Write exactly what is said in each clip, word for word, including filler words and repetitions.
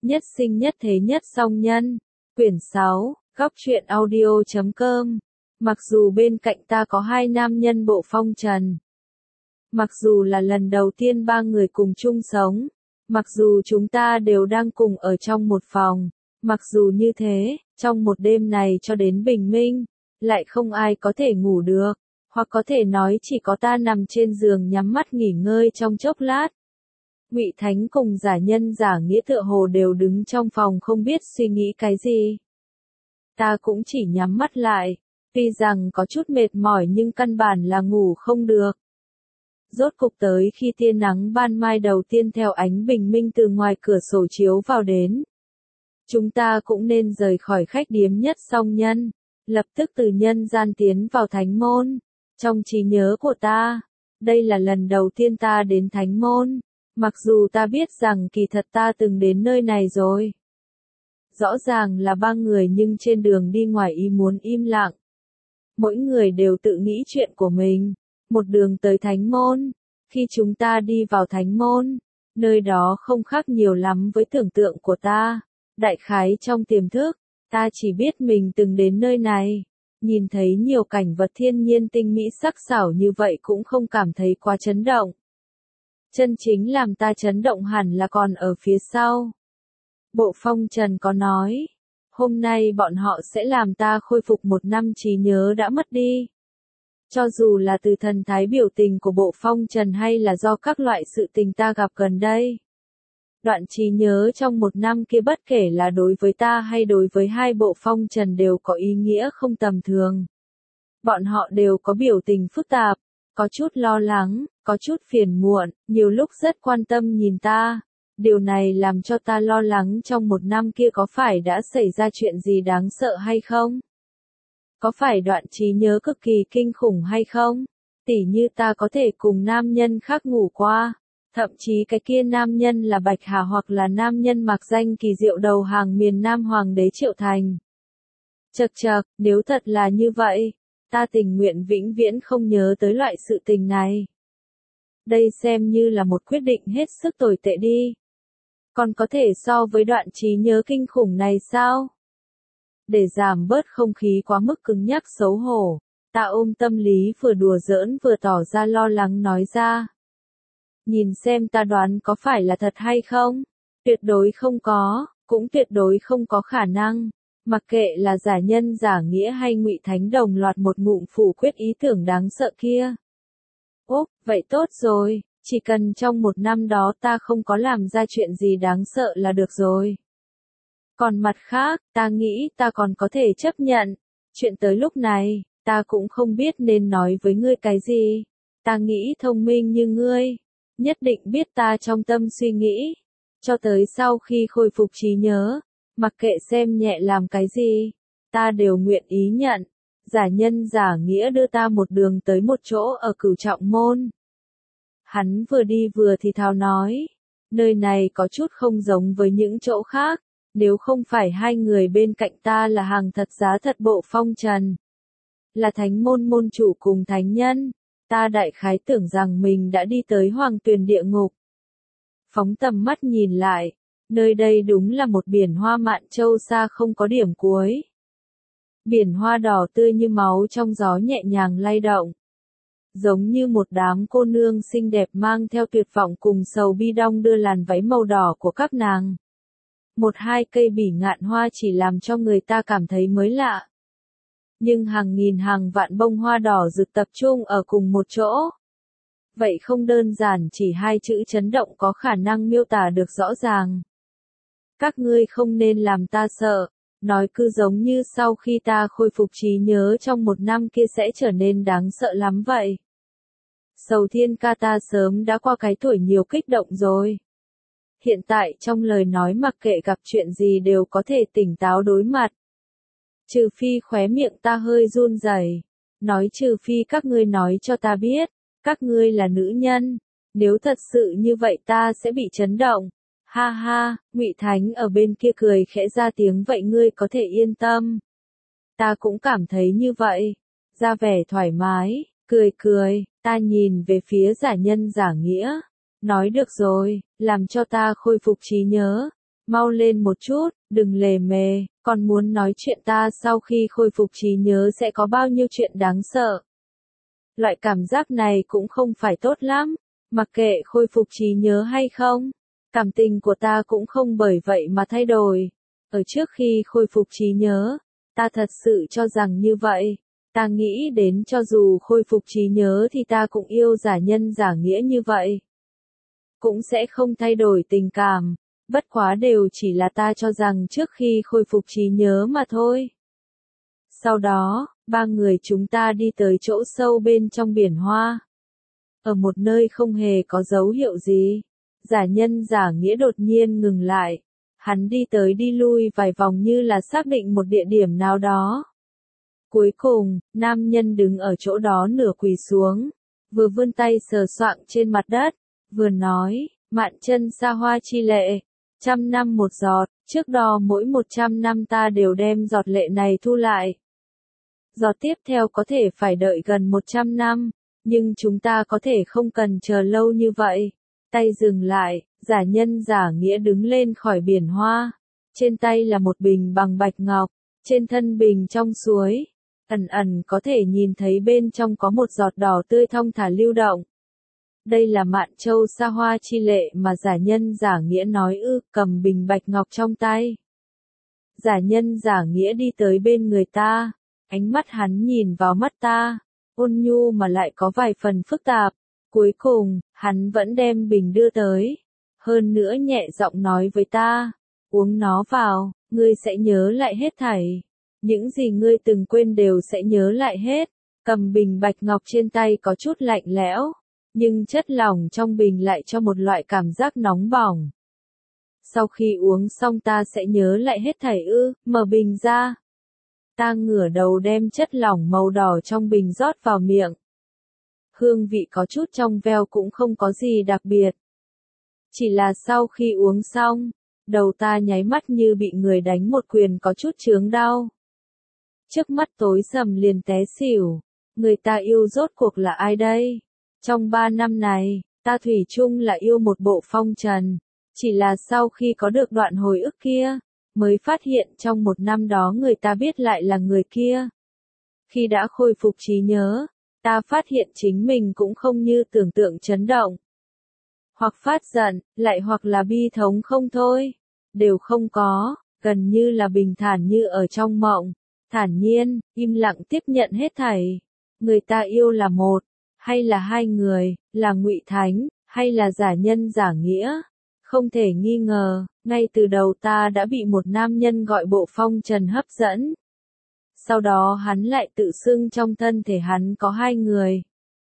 Nhất sinh nhất thế nhất song nhân. Quyển sáu, góc truyện audio chấm com. Mặc dù bên cạnh ta có hai nam nhân bộ phong trần. Mặc dù là lần đầu tiên ba người cùng chung sống. Mặc dù chúng ta đều đang cùng ở trong một phòng. Mặc dù như thế, trong một đêm này cho đến bình minh, lại không ai có thể ngủ được. Hoặc có thể nói chỉ có ta nằm trên giường nhắm mắt nghỉ ngơi trong chốc lát. Ngụy Thánh cùng giả nhân giả nghĩa tựa hồ đều đứng trong phòng không biết suy nghĩ cái gì. Ta cũng chỉ nhắm mắt lại, tuy rằng có chút mệt mỏi nhưng căn bản là ngủ không được. Rốt cục tới khi tia nắng ban mai đầu tiên theo ánh bình minh từ ngoài cửa sổ chiếu vào đến. Chúng ta cũng nên rời khỏi khách điếm nhất song nhân, lập tức từ nhân gian tiến vào thánh môn. Trong trí nhớ của ta, đây là lần đầu tiên ta đến thánh môn. Mặc dù ta biết rằng kỳ thật ta từng đến nơi này rồi. Rõ ràng là ba người nhưng trên đường đi ngoài ý muốn im lặng. Mỗi người đều tự nghĩ chuyện của mình. Một đường tới thánh môn. Khi chúng ta đi vào thánh môn, nơi đó không khác nhiều lắm với tưởng tượng của ta. Đại khái trong tiềm thức, ta chỉ biết mình từng đến nơi này. Nhìn thấy nhiều cảnh vật thiên nhiên tinh mỹ sắc sảo như vậy cũng không cảm thấy quá chấn động. Chân chính làm ta chấn động hẳn là còn ở phía sau. Bộ phong trần có nói, hôm nay bọn họ sẽ làm ta khôi phục một năm trí nhớ đã mất đi. Cho dù là từ thần thái biểu tình của bộ phong trần hay là do các loại sự tình ta gặp gần đây. Đoạn trí nhớ trong một năm kia bất kể là đối với ta hay đối với hai bộ phong trần đều có ý nghĩa không tầm thường. Bọn họ đều có biểu tình phức tạp, có chút lo lắng, có chút phiền muộn, nhiều lúc rất quan tâm nhìn ta. Điều này làm cho ta lo lắng trong một năm kia có phải đã xảy ra chuyện gì đáng sợ hay không? Có phải đoạn trí nhớ cực kỳ kinh khủng hay không? Tỉ như ta có thể cùng nam nhân khác ngủ qua. Thậm chí cái kia nam nhân là Bạch Hà hoặc là nam nhân mặc danh kỳ diệu đầu hàng miền Nam Hoàng đế Triệu Thành. Chậc chậc, nếu thật là như vậy, ta tình nguyện vĩnh viễn không nhớ tới loại sự tình này. Đây xem như là một quyết định hết sức tồi tệ đi. Còn có thể so với đoạn trí nhớ kinh khủng này sao? Để giảm bớt không khí quá mức cứng nhắc xấu hổ, ta ôm tâm lý vừa đùa giỡn vừa tỏ ra lo lắng nói ra. Nhìn xem ta đoán có phải là thật hay không? Tuyệt đối không có, cũng tuyệt đối không có khả năng. Mặc kệ là giả nhân giả nghĩa hay Ngụy Thánh đồng loạt một ngụm phủ quyết ý tưởng đáng sợ kia. Ốp, vậy tốt rồi, chỉ cần trong một năm đó ta không có làm ra chuyện gì đáng sợ là được rồi. Còn mặt khác, ta nghĩ ta còn có thể chấp nhận. Chuyện tới lúc này, ta cũng không biết nên nói với ngươi cái gì. Ta nghĩ thông minh như ngươi, nhất định biết ta trong tâm suy nghĩ. Cho tới sau khi khôi phục trí nhớ, mặc kệ xem nhẹ làm cái gì, ta đều nguyện ý nhận. Giả nhân giả nghĩa đưa ta một đường tới một chỗ ở Cửu Trọng Môn. Hắn vừa đi vừa thì thào nói, nơi này có chút không giống với những chỗ khác, nếu không phải hai người bên cạnh ta là hàng thật giá thật bộ phong trần. Là thánh môn môn chủ cùng thánh nhân, ta đại khái tưởng rằng mình đã đi tới hoàng tuyền địa ngục. Phóng tầm mắt nhìn lại, nơi đây đúng là một biển hoa mạn châu xa không có điểm cuối. Biển hoa đỏ tươi như máu trong gió nhẹ nhàng lay động. Giống như một đám cô nương xinh đẹp mang theo tuyệt vọng cùng sầu bi đong đưa làn váy màu đỏ của các nàng. Một hai cây bỉ ngạn hoa chỉ làm cho người ta cảm thấy mới lạ. Nhưng hàng nghìn hàng vạn bông hoa đỏ rực tập trung ở cùng một chỗ. Vậy không đơn giản chỉ hai chữ chấn động có khả năng miêu tả được rõ ràng. Các ngươi không nên làm ta sợ. Nói cứ giống như sau khi ta khôi phục trí nhớ trong một năm kia sẽ trở nên đáng sợ lắm vậy. Sầu Thiên ca ta sớm đã qua cái tuổi nhiều kích động rồi. Hiện tại trong lời nói mặc kệ gặp chuyện gì đều có thể tỉnh táo đối mặt. Trừ phi khóe miệng ta hơi run rẩy, nói trừ phi các ngươi nói cho ta biết, các ngươi là nữ nhân, nếu thật sự như vậy ta sẽ bị chấn động. Ha ha, Ngụy Thánh ở bên kia cười khẽ ra tiếng vậy ngươi có thể yên tâm. Ta cũng cảm thấy như vậy, ra vẻ thoải mái, cười cười, ta nhìn về phía giả nhân giả nghĩa, nói được rồi, làm cho ta khôi phục trí nhớ, Mau lên một chút, đừng lề mề, còn muốn nói chuyện ta sau khi khôi phục trí nhớ sẽ có bao nhiêu chuyện đáng sợ. Loại cảm giác này cũng không phải tốt lắm, mặc kệ khôi phục trí nhớ hay không, cảm tình của ta cũng không bởi vậy mà thay đổi. Ở trước khi khôi phục trí nhớ, ta thật sự cho rằng như vậy, ta nghĩ đến cho dù khôi phục trí nhớ thì ta cũng yêu giả nhân giả nghĩa như vậy. Cũng sẽ không thay đổi tình cảm, bất quá đều chỉ là ta cho rằng trước khi khôi phục trí nhớ mà thôi. Sau đó, ba người chúng ta đi tới chỗ sâu bên trong biển hoa. Ở một nơi không hề có dấu hiệu gì, giả nhân giả nghĩa đột nhiên ngừng lại. Hắn đi tới đi lui vài vòng như là xác định một địa điểm nào đó. Cuối cùng, nam nhân đứng ở chỗ đó nửa quỳ xuống, vừa vươn tay sờ soạng trên mặt đất, vừa nói, mạn chân xa hoa chi lệ, trăm năm một giọt, trước đó mỗi một trăm năm ta đều đem giọt lệ này thu lại. Giọt tiếp theo có thể phải đợi gần một trăm năm, nhưng chúng ta có thể không cần chờ lâu như vậy. Tay dừng lại, giả nhân giả nghĩa đứng lên khỏi biển hoa. Trên tay là một bình bằng bạch ngọc, trên thân bình trong suối. Ẩn ẩn có thể nhìn thấy bên trong có một giọt đỏ tươi thong thả lưu động. Đây là mạn châu xa hoa chi lệ mà giả nhân giả nghĩa nói ư, cầm bình bạch ngọc trong tay. Giả nhân giả nghĩa đi tới bên người ta, ánh mắt hắn nhìn vào mắt ta, ôn nhu mà lại có vài phần phức tạp. Cuối cùng, hắn vẫn đem bình đưa tới. Hơn nữa nhẹ giọng nói với ta, uống nó vào, ngươi sẽ nhớ lại hết thảy. Những gì ngươi từng quên đều sẽ nhớ lại hết. Cầm bình bạch ngọc trên tay có chút lạnh lẽo, nhưng chất lỏng trong bình lại cho một loại cảm giác nóng bỏng. Sau khi uống xong ta sẽ nhớ lại hết thảy ư, mở bình ra. Ta ngửa đầu đem chất lỏng màu đỏ trong bình rót vào miệng. Hương vị có chút trong veo cũng không có gì đặc biệt. Chỉ là sau khi uống xong, đầu ta nháy mắt như bị người đánh một quyền có chút chướng đau. Trước mắt tối sầm liền té xỉu, người ta yêu rốt cuộc là ai đây? Trong ba năm này, ta thủy chung là yêu một bộ phong trần, chỉ là sau khi có được đoạn hồi ức kia, mới phát hiện trong một năm đó người ta biết lại là người kia. Khi đã khôi phục trí nhớ, ta phát hiện chính mình cũng không như tưởng tượng chấn động. Hoặc phát giận, lại hoặc là bi thống không thôi. Đều không có, gần như là bình thản như ở trong mộng. Thản nhiên, im lặng tiếp nhận hết thảy. Người ta yêu là một, hay là hai người, là ngụy thánh, hay là giả nhân giả nghĩa. Không thể nghi ngờ, ngay từ đầu ta đã bị một nam nhân gọi bộ phong trần hấp dẫn. Sau đó hắn lại tự xưng trong thân thể hắn có hai người.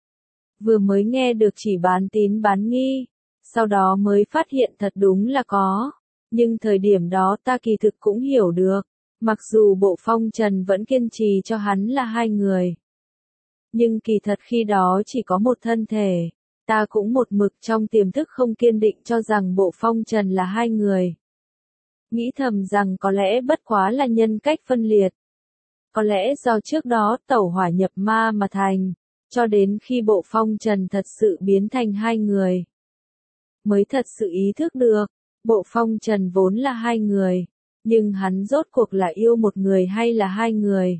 Vừa mới nghe được chỉ bán tín bán nghi, sau đó mới phát hiện thật đúng là có. Nhưng thời điểm đó ta kỳ thực cũng hiểu được, mặc dù bộ phong trần vẫn kiên trì cho hắn là hai người. Nhưng kỳ thật khi đó chỉ có một thân thể, ta cũng một mực trong tiềm thức không kiên định cho rằng bộ phong trần là hai người. Nghĩ thầm rằng có lẽ bất quá là nhân cách phân liệt. Có lẽ do trước đó tẩu hỏa nhập ma mà thành, cho đến khi bộ phong trần thật sự biến thành hai người. Mới thật sự ý thức được, bộ phong trần vốn là hai người, nhưng hắn rốt cuộc là yêu một người hay là hai người.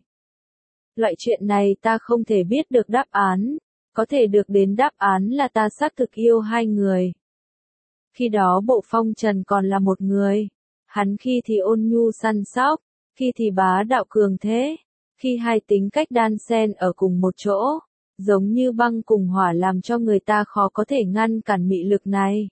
Loại chuyện này ta không thể biết được đáp án, có thể được đến đáp án là ta xác thực yêu hai người. Khi đó bộ phong trần còn là một người, hắn khi thì ôn nhu săn sóc, khi thì bá đạo cường thế, khi hai tính cách đan xen ở cùng một chỗ, giống như băng cùng hỏa làm cho người ta khó có thể ngăn cản mị lực này.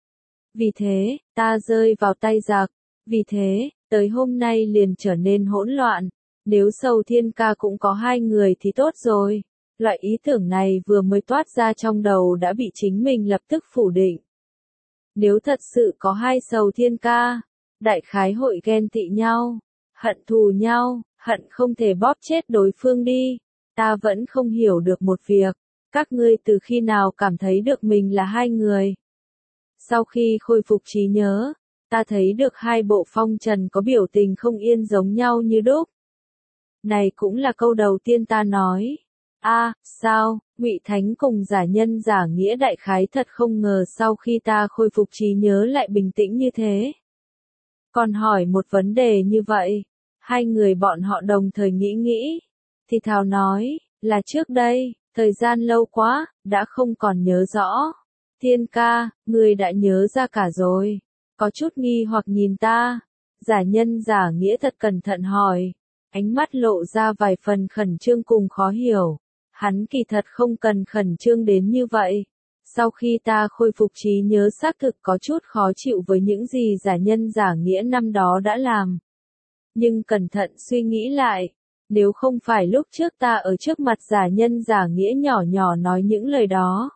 Vì thế, ta rơi vào tay giặc, vì thế, tới hôm nay liền trở nên hỗn loạn, nếu Sầu Thiên Ca cũng có hai người thì tốt rồi. Loại ý tưởng này vừa mới toát ra trong đầu đã bị chính mình lập tức phủ định. Nếu thật sự có hai Sầu Thiên Ca, đại khái hội ghen tị nhau, hận thù nhau, hận không thể bóp chết đối phương đi. Ta vẫn không hiểu được một việc, các ngươi từ khi nào cảm thấy được mình là hai người. Sau khi khôi phục trí nhớ, ta thấy được hai bộ phong trần có biểu tình không yên giống nhau như đúc. Này cũng là câu đầu tiên ta nói. A, à, sao, Ngụy Thánh cùng giả nhân giả nghĩa đại khái thật không ngờ sau khi ta khôi phục trí nhớ lại bình tĩnh như thế. Còn hỏi một vấn đề như vậy, hai người bọn họ đồng thời nghĩ nghĩ, thì thào nói, là trước đây, thời gian lâu quá, đã không còn nhớ rõ. Thiên ca, người đã nhớ ra cả rồi. Có chút nghi hoặc nhìn ta. Giả nhân giả nghĩa thật cẩn thận hỏi. Ánh mắt lộ ra vài phần khẩn trương cùng khó hiểu. Hắn kỳ thật không cần khẩn trương đến như vậy. Sau khi ta khôi phục trí nhớ xác thực có chút khó chịu với những gì giả nhân giả nghĩa năm đó đã làm. Nhưng cẩn thận suy nghĩ lại, nếu không phải lúc trước ta ở trước mặt giả nhân giả nghĩa nhỏ nhỏ nói những lời đó,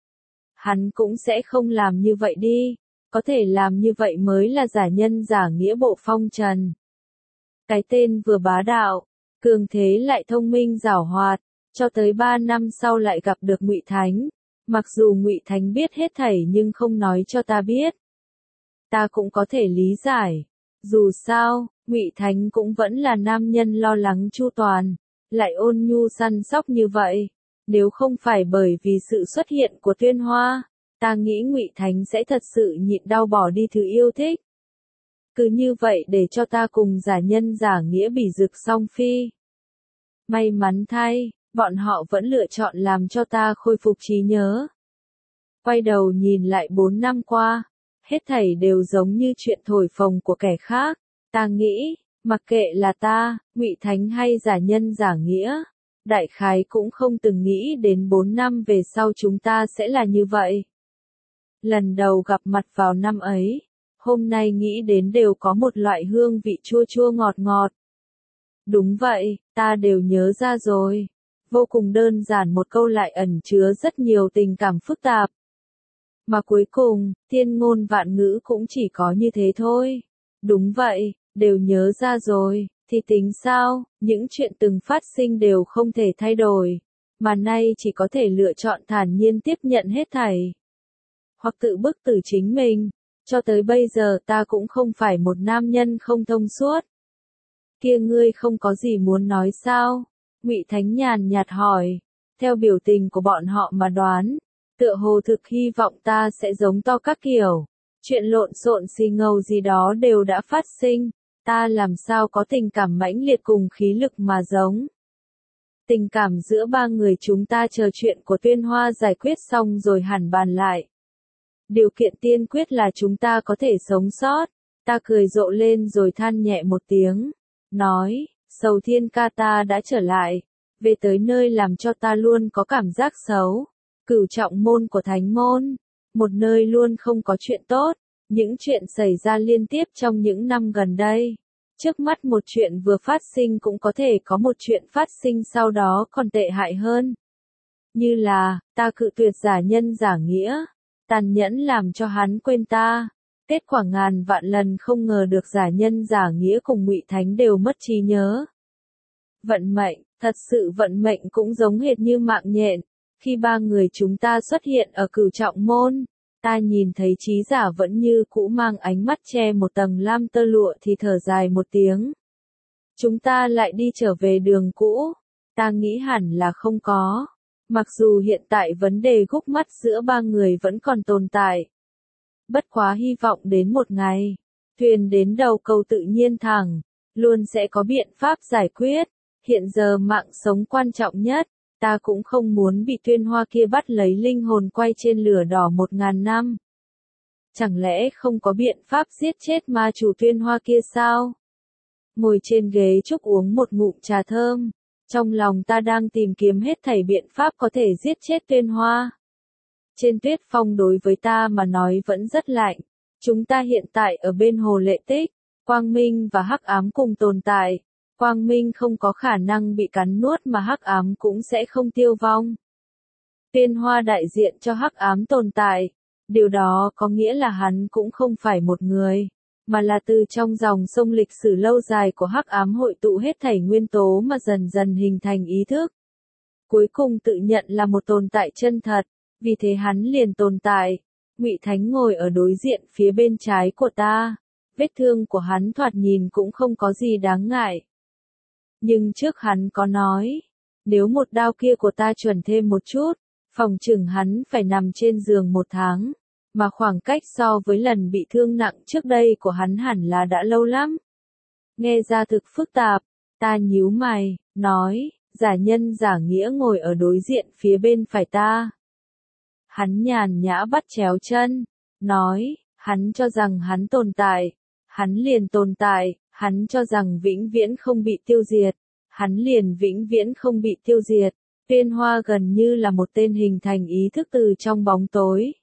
hắn cũng sẽ không làm như vậy đi, có thể làm như vậy mới là giả nhân giả nghĩa bộ phong trần. Cái tên vừa bá đạo, cường thế lại thông minh giảo hoạt, cho tới ba năm sau lại gặp được Ngụy Thánh, mặc dù Ngụy Thánh biết hết thảy nhưng không nói cho ta biết. Ta cũng có thể lý giải, dù sao, Ngụy Thánh cũng vẫn là nam nhân lo lắng chu toàn, lại ôn nhu săn sóc như vậy. Nếu không phải bởi vì sự xuất hiện của Tuyên Hoa, ta nghĩ Ngụy Thánh sẽ thật sự nhịn đau bỏ đi thứ yêu thích. Cứ như vậy để cho ta cùng giả nhân giả nghĩa bỉ dực song phi. May mắn thay, bọn họ vẫn lựa chọn làm cho ta khôi phục trí nhớ. Quay đầu nhìn lại bốn năm qua, hết thảy đều giống như chuyện thổi phồng của kẻ khác. Ta nghĩ, mặc kệ là ta, Ngụy Thánh hay giả nhân giả nghĩa, đại khái cũng không từng nghĩ đến bốn năm về sau chúng ta sẽ là như vậy. Lần đầu gặp mặt vào năm ấy, hôm nay nghĩ đến đều có một loại hương vị chua chua ngọt ngọt. Đúng vậy, ta đều nhớ ra rồi. Vô cùng đơn giản một câu lại ẩn chứa rất nhiều tình cảm phức tạp. Mà cuối cùng, thiên ngôn vạn ngữ cũng chỉ có như thế thôi. Đúng vậy, đều nhớ ra rồi, thì tính sao, những chuyện từng phát sinh đều không thể thay đổi, mà nay chỉ có thể lựa chọn thản nhiên tiếp nhận hết thảy. Hoặc tự bức tử chính mình, cho tới bây giờ ta cũng không phải một nam nhân không thông suốt. Kia ngươi không có gì muốn nói sao? Ngụy Thánh nhàn nhạt hỏi, theo biểu tình của bọn họ mà đoán, tựa hồ thực hy vọng ta sẽ giống to các kiểu. Chuyện lộn xộn xì ngầu gì đó đều đã phát sinh, ta làm sao có tình cảm mãnh liệt cùng khí lực mà giống. Tình cảm giữa ba người chúng ta chờ chuyện của Tuyên Hoa giải quyết xong rồi hẳn bàn lại. Điều kiện tiên quyết là chúng ta có thể sống sót. Ta cười rộ lên rồi than nhẹ một tiếng, nói, Sầu Thiên ca ta đã trở lại, về tới nơi làm cho ta luôn có cảm giác xấu. Cửu trọng môn của Thánh môn, một nơi luôn không có chuyện tốt, những chuyện xảy ra liên tiếp trong những năm gần đây. Trước mắt một chuyện vừa phát sinh cũng có thể có một chuyện phát sinh sau đó còn tệ hại hơn. Như là, ta cự tuyệt giả nhân giả nghĩa, tàn nhẫn làm cho hắn quên ta. Kết quả ngàn vạn lần không ngờ được giả nhân giả nghĩa cùng Ngụy Thánh đều mất trí nhớ. Vận mệnh, thật sự vận mệnh cũng giống hệt như mạng nhện. Khi ba người chúng ta xuất hiện ở Cửu trọng môn, ta nhìn thấy trí giả vẫn như cũ mang ánh mắt che một tầng lam tơ lụa thì thở dài một tiếng. Chúng ta lại đi trở về đường cũ, ta nghĩ hẳn là không có. Mặc dù hiện tại vấn đề gút mắt giữa ba người vẫn còn tồn tại. Bất quá hy vọng đến một ngày, thuyền đến đầu cầu tự nhiên thẳng, luôn sẽ có biện pháp giải quyết. Hiện giờ mạng sống quan trọng nhất, ta cũng không muốn bị Tuyên Hoa kia bắt lấy linh hồn quay trên lửa đỏ một ngàn năm. Chẳng lẽ không có biện pháp giết chết ma chủ Tuyên Hoa kia sao? Ngồi trên ghế trúc uống một ngụm trà thơm, trong lòng ta đang tìm kiếm hết thảy biện pháp có thể giết chết Tuyên Hoa. Trên tuyết phong đối với ta mà nói vẫn rất lạnh. Chúng ta hiện tại ở bên hồ Lệ Tích, quang minh và hắc ám cùng tồn tại. Quang minh không có khả năng bị cắn nuốt mà hắc ám cũng sẽ không tiêu vong. Tuyên Hoa đại diện cho hắc ám tồn tại. Điều đó có nghĩa là hắn cũng không phải một người, mà là từ trong dòng sông lịch sử lâu dài của hắc ám hội tụ hết thảy nguyên tố mà dần dần hình thành ý thức. Cuối cùng tự nhận là một tồn tại chân thật, vì thế hắn liền tồn tại. Ngụy Thánh ngồi ở đối diện phía bên trái của ta. Vết thương của hắn thoạt nhìn cũng không có gì đáng ngại. Nhưng trước hắn có nói, nếu một đao kia của ta chuẩn thêm một chút, phòng chừng hắn phải nằm trên giường một tháng. mà khoảng cách so với lần bị thương nặng trước đây của hắn hẳn là đã lâu lắm. Nghe ra thực phức tạp, ta nhíu mày, nói, giả nhân giả nghĩa ngồi ở đối diện phía bên phải ta. Hắn nhàn nhã bắt chéo chân, nói, hắn cho rằng hắn tồn tại, hắn liền tồn tại, hắn cho rằng vĩnh viễn không bị tiêu diệt, hắn liền vĩnh viễn không bị tiêu diệt. Tuyên Hoa gần như là một tên hình thành ý thức từ trong bóng tối.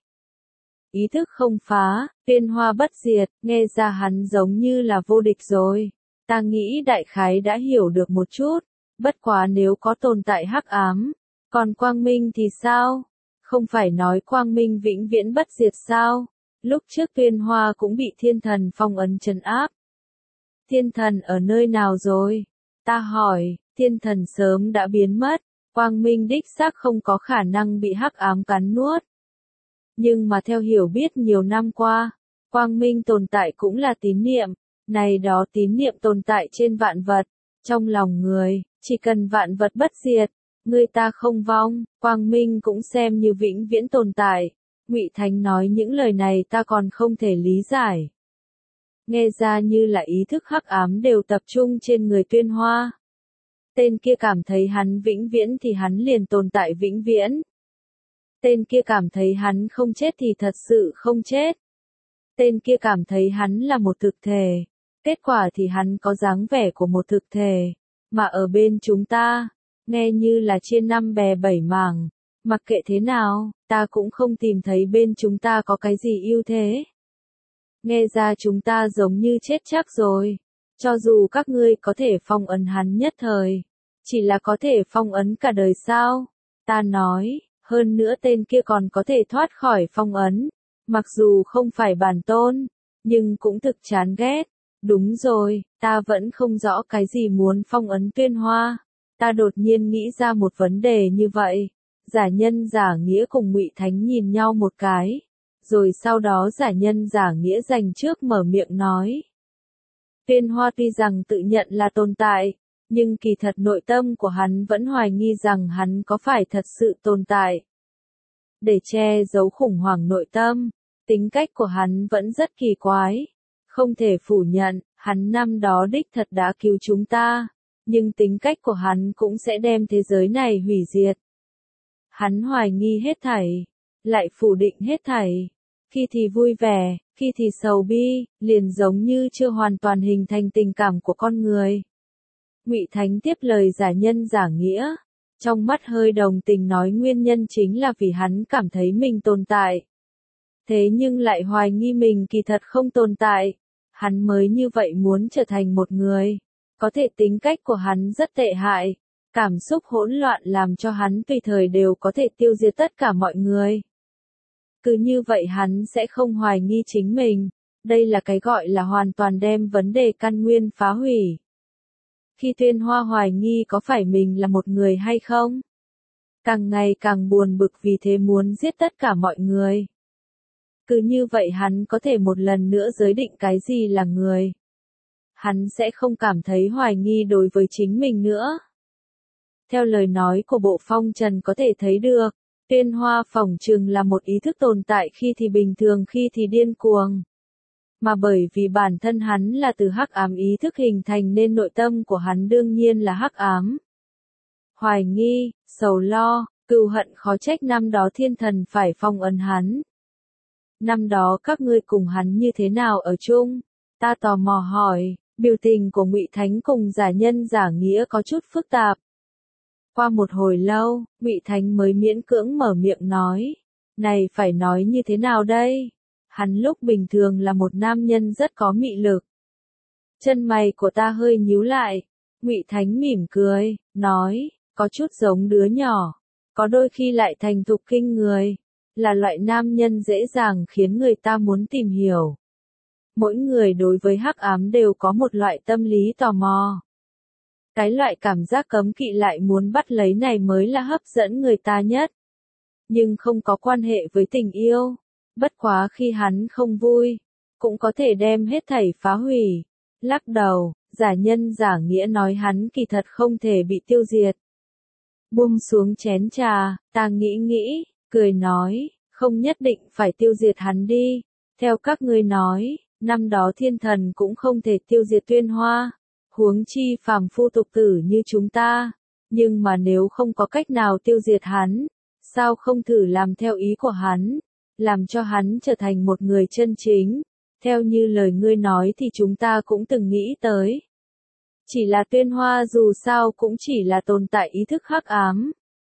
Ý thức không phá, Tuyên Hoa bất diệt, nghe ra hắn giống như là vô địch rồi. Ta nghĩ đại khái đã hiểu được một chút, bất quá nếu có tồn tại hắc ám, còn quang minh thì sao? Không phải nói quang minh vĩnh viễn bất diệt sao? Lúc trước Tuyên Hoa cũng bị thiên thần phong ấn trấn áp. Thiên thần ở nơi nào rồi? Ta hỏi, thiên thần sớm đã biến mất, quang minh đích xác không có khả năng bị hắc ám cắn nuốt. Nhưng mà theo hiểu biết nhiều năm qua, quang minh tồn tại cũng là tín niệm, này đó tín niệm tồn tại trên vạn vật, trong lòng người, chỉ cần vạn vật bất diệt, người ta không vong, quang minh cũng xem như vĩnh viễn tồn tại. Ngụy Thánh nói những lời này ta còn không thể lý giải. Nghe ra như là ý thức hắc ám đều tập trung trên người Tuyên Hoa. Tên kia cảm thấy hắn vĩnh viễn thì hắn liền tồn tại vĩnh viễn. Tên kia cảm thấy hắn không chết thì thật sự không chết. Tên kia cảm thấy hắn là một thực thể. Kết quả thì hắn có dáng vẻ của một thực thể. Mà ở bên chúng ta, nghe như là chia năm bè bảy mảng. Mặc kệ thế nào, ta cũng không tìm thấy bên chúng ta có cái gì ưu thế. Nghe ra chúng ta giống như chết chắc rồi. Cho dù các ngươi có thể phong ấn hắn nhất thời, chỉ là có thể phong ấn cả đời sao? Ta nói, hơn nữa tên kia còn có thể thoát khỏi phong ấn. Mặc dù không phải bản tôn, nhưng cũng thực chán ghét. Đúng rồi, ta vẫn không rõ cái gì muốn phong ấn Tuyên Hoa. Ta đột nhiên nghĩ ra một vấn đề như vậy. Giả nhân giả nghĩa cùng Ngụy Thánh nhìn nhau một cái. Rồi sau đó giả nhân giả nghĩa dành trước mở miệng nói. Tuyên Hoa tuy rằng tự nhận là tồn tại, nhưng kỳ thật nội tâm của hắn vẫn hoài nghi rằng hắn có phải thật sự tồn tại. Để che giấu khủng hoảng nội tâm, tính cách của hắn vẫn rất kỳ quái. Không thể phủ nhận, hắn năm đó đích thật đã cứu chúng ta, nhưng tính cách của hắn cũng sẽ đem thế giới này hủy diệt. Hắn hoài nghi hết thảy, lại phủ định hết thảy. Khi thì vui vẻ, khi thì sầu bi, liền giống như chưa hoàn toàn hình thành tình cảm của con người. Ngụy Thánh tiếp lời giả nhân giả nghĩa, trong mắt hơi đồng tình nói nguyên nhân chính là vì hắn cảm thấy mình tồn tại. Thế nhưng lại hoài nghi mình kỳ thật không tồn tại, hắn mới như vậy muốn trở thành một người. Có thể tính cách của hắn rất tệ hại, cảm xúc hỗn loạn làm cho hắn tùy thời đều có thể tiêu diệt tất cả mọi người. Cứ như vậy hắn sẽ không hoài nghi chính mình, đây là cái gọi là hoàn toàn đem vấn đề căn nguyên phá hủy. Khi Tuyên Hoa hoài nghi có phải mình là một người hay không, càng ngày càng buồn bực vì thế muốn giết tất cả mọi người. Cứ như vậy hắn có thể một lần nữa giới định cái gì là người. Hắn sẽ không cảm thấy hoài nghi đối với chính mình nữa. Theo lời nói của Bộ Phong Trần có thể thấy được, Tuyên Hoa phỏng chừng là một ý thức tồn tại khi thì bình thường khi thì điên cuồng. Mà bởi vì bản thân hắn là từ hắc ám ý thức hình thành nên nội tâm của hắn đương nhiên là hắc ám. Hoài nghi, sầu lo, cừu hận khó trách năm đó thiên thần phải phong ấn hắn. Năm đó các ngươi cùng hắn như thế nào ở chung? Ta tò mò hỏi, biểu tình của Ngụy Thánh cùng giả nhân giả nghĩa có chút phức tạp. Qua một hồi lâu, Ngụy Thánh mới miễn cưỡng mở miệng nói, này phải nói như thế nào đây? Hắn lúc bình thường là một nam nhân rất có mị lực. Chân mày của ta hơi nhíu lại, Ngụy Thánh mỉm cười, nói, có chút giống đứa nhỏ, có đôi khi lại thành thục kinh người, là loại nam nhân dễ dàng khiến người ta muốn tìm hiểu. Mỗi người đối với hắc ám đều có một loại tâm lý tò mò. Cái loại cảm giác cấm kỵ lại muốn bắt lấy này mới là hấp dẫn người ta nhất. Nhưng không có quan hệ với tình yêu. Bất quá khi hắn không vui, cũng có thể đem hết thảy phá hủy. Lắc đầu, giả nhân giả nghĩa nói hắn kỳ thật không thể bị tiêu diệt. Buông xuống chén trà, ta nghĩ nghĩ, cười nói, Không nhất định phải tiêu diệt hắn đi. Theo các ngươi nói, năm đó thiên thần cũng không thể tiêu diệt Tuyên Hoa. Huống chi phàm phu tục tử như chúng ta. Nhưng mà nếu không có cách nào tiêu diệt hắn, sao không thử làm theo ý của hắn, làm cho hắn trở thành một người chân chính. Theo như lời ngươi nói thì chúng ta cũng từng nghĩ tới. Chỉ là Tuyên Hoa dù sao cũng chỉ là tồn tại ý thức hắc ám.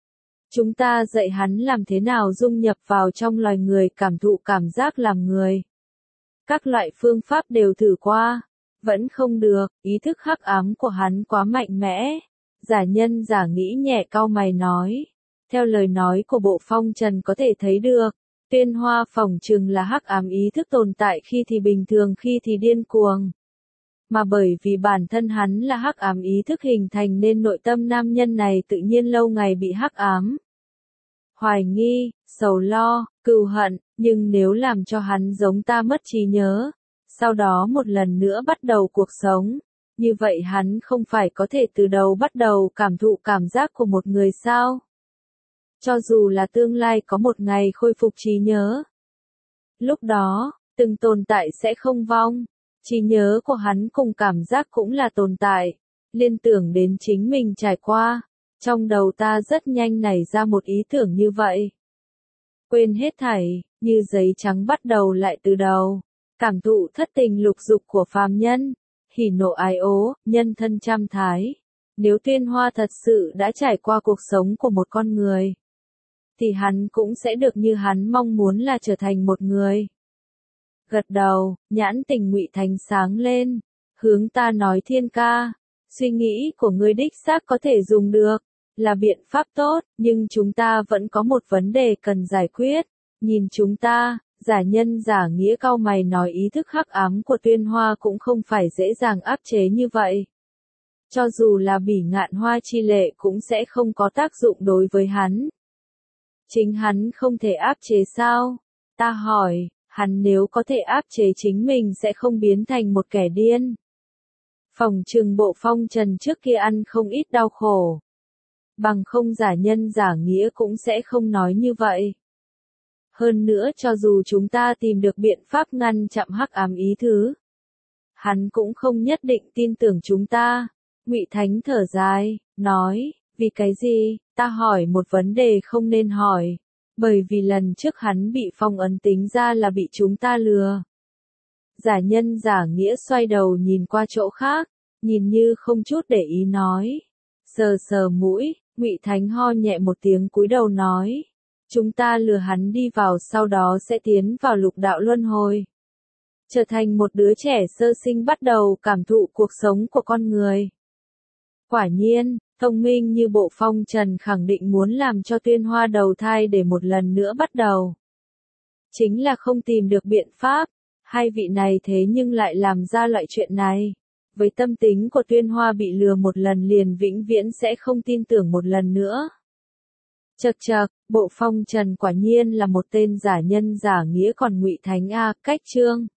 Chúng ta dạy hắn làm thế nào dung nhập vào trong loài người, cảm thụ cảm giác làm người. Các loại phương pháp đều thử qua, vẫn không được, ý thức hắc ám của hắn quá mạnh mẽ. Giả nhân giả nghĩ nhẹ cau mày nói. Theo lời nói của Bộ Phong Trần có thể thấy được, Tuyên Hoa phỏng chừng là hắc ám ý thức tồn tại khi thì bình thường khi thì điên cuồng. Mà bởi vì bản thân hắn là hắc ám ý thức hình thành nên nội tâm nam nhân này tự nhiên lâu ngày bị hắc ám. Hoài nghi, sầu lo, cừu hận, nhưng nếu làm cho hắn giống ta mất trí nhớ, sau đó một lần nữa bắt đầu cuộc sống, như vậy hắn không phải có thể từ đầu bắt đầu cảm thụ cảm giác của một người sao? Cho dù là tương lai có một ngày khôi phục trí nhớ. Lúc đó, từng tồn tại sẽ không vong. Trí nhớ của hắn cùng cảm giác cũng là tồn tại. Liên tưởng đến chính mình trải qua. Trong đầu ta rất nhanh nảy ra một ý tưởng như vậy. Quên hết thảy, như giấy trắng bắt đầu lại từ đầu. Cảm thụ thất tình lục dục của phàm nhân. Hỉ nộ ái ố, nhân thân trăm thái. Nếu Tuyên Hoa thật sự đã trải qua cuộc sống của một con người, thì hắn cũng sẽ được như hắn mong muốn là trở thành một người. Gật đầu, nhãn tình Ngụy Thánh sáng lên, hướng ta nói Thiên ca, suy nghĩ của ngươi đích xác có thể dùng được, là biện pháp tốt, nhưng chúng ta vẫn có một vấn đề cần giải quyết. Nhìn chúng ta, giả nhân giả nghĩa cau mày nói ý thức hắc ám của Tuyên Hoa cũng không phải dễ dàng áp chế như vậy. Cho dù là bỉ ngạn hoa chi lệ cũng sẽ không có tác dụng đối với hắn. Chính hắn không thể áp chế sao? Ta hỏi, hắn nếu có thể áp chế chính mình sẽ không biến thành một kẻ điên. Phòng trừng Bộ Phong Trần trước kia ăn không ít đau khổ. Bằng không giả nhân giả nghĩa cũng sẽ không nói như vậy. Hơn nữa cho dù chúng ta tìm được biện pháp ngăn chặn hắc ám ý thứ, hắn cũng không nhất định tin tưởng chúng ta. Ngụy Thánh thở dài, nói, vì cái gì, ta hỏi một vấn đề không nên hỏi, bởi vì lần trước hắn bị phong ấn tính ra là bị chúng ta lừa. Giả nhân giả nghĩa xoay đầu nhìn qua chỗ khác, nhìn như không chút để ý nói, sờ sờ mũi, Ngụy Thánh ho nhẹ một tiếng cúi đầu nói, chúng ta lừa hắn đi vào sau đó sẽ tiến vào lục đạo luân hồi. Trở thành một đứa trẻ sơ sinh bắt đầu cảm thụ cuộc sống của con người. Quả nhiên, thông minh như Bộ Phong Trần khẳng định muốn làm cho Tuyên Hoa đầu thai để một lần nữa bắt đầu. Chính là không tìm được biện pháp, hai vị này thế nhưng lại làm ra loại chuyện này. Với tâm tính của Tuyên Hoa bị lừa một lần liền vĩnh viễn sẽ không tin tưởng một lần nữa. Chậc chậc, Bộ Phong Trần quả nhiên là một tên giả nhân giả nghĩa còn Ngụy Thánh a, cách chương.